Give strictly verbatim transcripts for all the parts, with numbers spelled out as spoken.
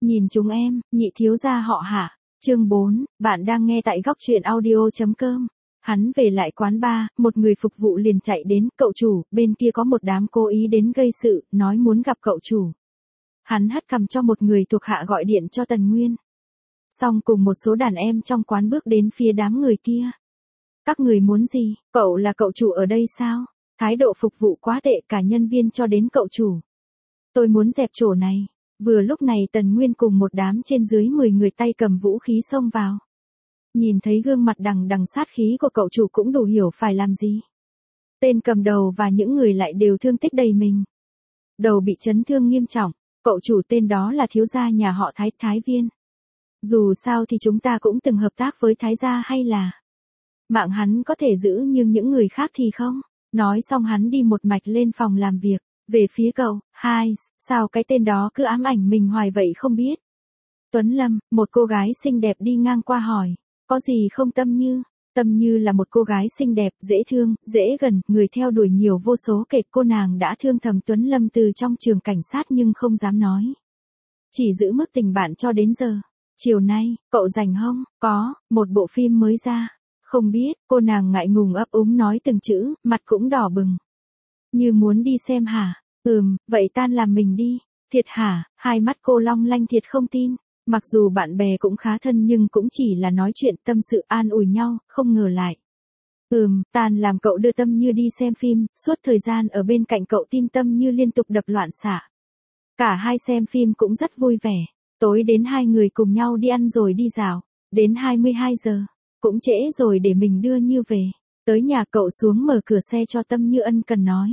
Nhìn chúng em, nhị thiếu gia họ Hạ. Chương bốn, bạn đang nghe tại góc truyện audio.com. Hắn về lại quán bar, một người phục vụ liền chạy đến, cậu chủ, bên kia có một đám cố ý đến gây sự, nói muốn gặp cậu chủ. Hắn hất cằm cho một người thuộc hạ gọi điện cho Tần Nguyên. Xong cùng một số đàn em trong quán bước đến phía đám người kia. Các người muốn gì, cậu là cậu chủ ở đây sao? Thái độ phục vụ quá tệ, cả nhân viên cho đến cậu chủ. Tôi muốn dẹp chỗ này. Vừa lúc này Tần Nguyên cùng một đám trên dưới mười người tay cầm vũ khí xông vào. Nhìn thấy gương mặt đằng đằng sát khí của cậu chủ cũng đủ hiểu phải làm gì. Tên cầm đầu và những người lại đều thương tích đầy mình. Đầu bị chấn thương nghiêm trọng, cậu chủ tên đó là thiếu gia nhà họ Thái, Thái Viên. Dù sao thì chúng ta cũng từng hợp tác với Thái gia hay là mạng hắn có thể giữ nhưng những người khác thì không. Nói xong hắn đi một mạch lên phòng làm việc. Về phía cậu, hai, sao cái tên đó cứ ám ảnh mình hoài vậy không biết. Tuấn Lâm, một cô gái xinh đẹp đi ngang qua hỏi, có gì không Tâm Như? Tâm Như là một cô gái xinh đẹp, dễ thương, dễ gần, người theo đuổi nhiều vô số kể, cô nàng đã thương thầm Tuấn Lâm từ trong trường cảnh sát nhưng không dám nói. Chỉ giữ mức tình bạn cho đến giờ. Chiều nay, cậu rảnh không? Có, một bộ phim mới ra. Không biết, cô nàng ngại ngùng ấp úng nói từng chữ, mặt cũng đỏ bừng. Như muốn đi xem hả? Ừm, vậy tan làm mình đi. Thiệt hả? Hai mắt cô long lanh thiệt không tin. Mặc dù bạn bè cũng khá thân nhưng cũng chỉ là nói chuyện tâm sự an ủi nhau, không ngờ lại. Ừm, tan làm cậu đưa Tâm Như đi xem phim, suốt thời gian ở bên cạnh cậu tim Tâm Như liên tục đập loạn xạ. Cả hai xem phim cũng rất vui vẻ. Tối đến hai người cùng nhau đi ăn rồi đi dạo. Đến hai mươi hai giờ, cũng trễ rồi để mình đưa Như về. Tới nhà cậu xuống mở cửa xe cho Tâm Như ân cần nói.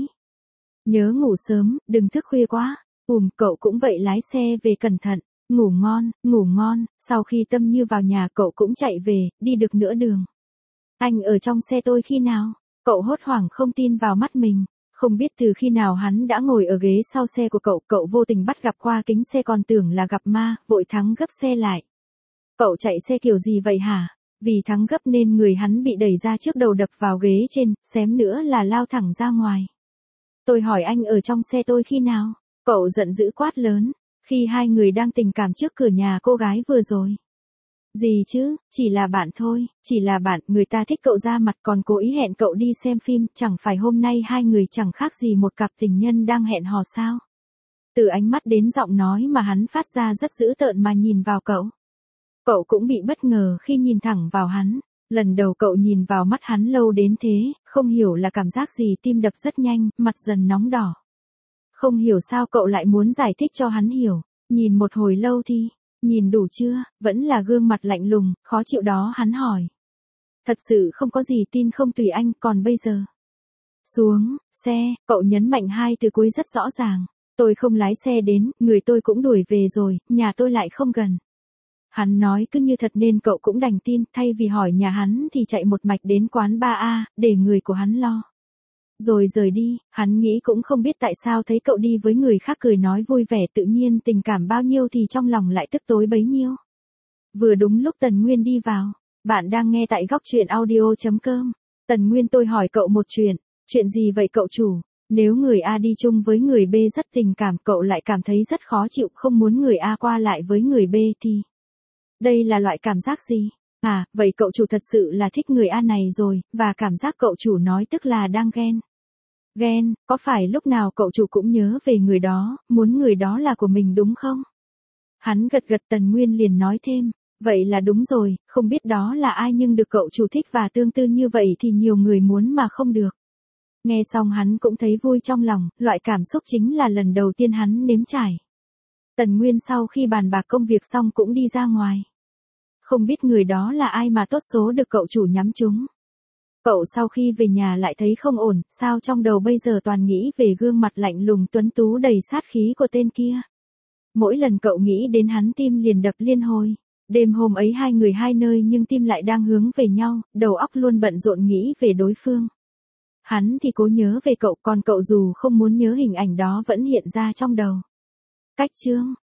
Nhớ ngủ sớm, đừng thức khuya quá. Ùm, cậu cũng vậy lái xe về cẩn thận. Ngủ ngon, ngủ ngon. Sau khi Tâm Như vào nhà cậu cũng chạy về, đi được nửa đường. Anh ở trong xe tôi khi nào? Cậu hốt hoảng không tin vào mắt mình. Không biết từ khi nào hắn đã ngồi ở ghế sau xe của cậu, cậu vô tình bắt gặp qua kính xe còn tưởng là gặp ma, vội thắng gấp xe lại. Cậu chạy xe kiểu gì vậy hả? Vì thắng gấp nên người hắn bị đẩy ra trước đầu đập vào ghế trên, xém nữa là lao thẳng ra ngoài. Tôi hỏi anh ở trong xe tôi khi nào? Cậu giận dữ quát lớn, khi hai người đang tình cảm trước cửa nhà cô gái vừa rồi. Gì chứ, chỉ là bạn thôi, chỉ là bạn, người ta thích cậu ra mặt còn cố ý hẹn cậu đi xem phim, chẳng phải hôm nay hai người chẳng khác gì một cặp tình nhân đang hẹn hò sao? Từ ánh mắt đến giọng nói mà hắn phát ra rất dữ tợn mà nhìn vào cậu. Cậu cũng bị bất ngờ khi nhìn thẳng vào hắn. Lần đầu cậu nhìn vào mắt hắn lâu đến thế, không hiểu là cảm giác gì, tim đập rất nhanh, mặt dần nóng đỏ. Không hiểu sao cậu lại muốn giải thích cho hắn hiểu. Nhìn một hồi lâu thì, nhìn đủ chưa, vẫn là gương mặt lạnh lùng, khó chịu đó hắn hỏi. Thật sự không có gì tin không tùy anh, còn bây giờ. Xuống, xe, cậu nhấn mạnh hai từ cuối rất rõ ràng. Tôi không lái xe đến, người tôi cũng đuổi về rồi, nhà tôi lại không gần. Hắn nói cứ như thật nên cậu cũng đành tin, thay vì hỏi nhà hắn thì chạy một mạch đến quán ba A, để người của hắn lo. Rồi rời đi, hắn nghĩ cũng không biết tại sao thấy cậu đi với người khác cười nói vui vẻ tự nhiên tình cảm bao nhiêu thì trong lòng lại tức tối bấy nhiêu. Vừa đúng lúc Tần Nguyên đi vào, bạn đang nghe tại góc truyện audio.com. Tần Nguyên tôi hỏi cậu một chuyện, chuyện gì vậy cậu chủ? Nếu người A đi chung với người B rất tình cảm cậu lại cảm thấy rất khó chịu không muốn người A qua lại với người B thì... Đây là loại cảm giác gì? À, vậy cậu chủ thật sự là thích người A này rồi, và cảm giác cậu chủ nói tức là đang ghen. Ghen, có phải lúc nào cậu chủ cũng nhớ về người đó, muốn người đó là của mình đúng không? Hắn gật gật. Tần Nguyên liền nói thêm, vậy là đúng rồi, không biết đó là ai nhưng được cậu chủ thích và tương tư như vậy thì nhiều người muốn mà không được. Nghe xong hắn cũng thấy vui trong lòng, loại cảm xúc chính là lần đầu tiên hắn nếm trải. Tần Nguyên sau khi bàn bạc công việc xong cũng đi ra ngoài. Không biết người đó là ai mà tốt số được cậu chủ nhắm trúng. Cậu sau khi về nhà lại thấy không ổn, sao trong đầu bây giờ toàn nghĩ về gương mặt lạnh lùng tuấn tú đầy sát khí của tên kia. Mỗi lần cậu nghĩ đến hắn tim liền đập liên hồi. Đêm hôm ấy hai người hai nơi nhưng tim lại đang hướng về nhau, đầu óc luôn bận rộn nghĩ về đối phương. Hắn thì cố nhớ về cậu, còn cậu dù không muốn nhớ hình ảnh đó vẫn hiện ra trong đầu. Cách chương,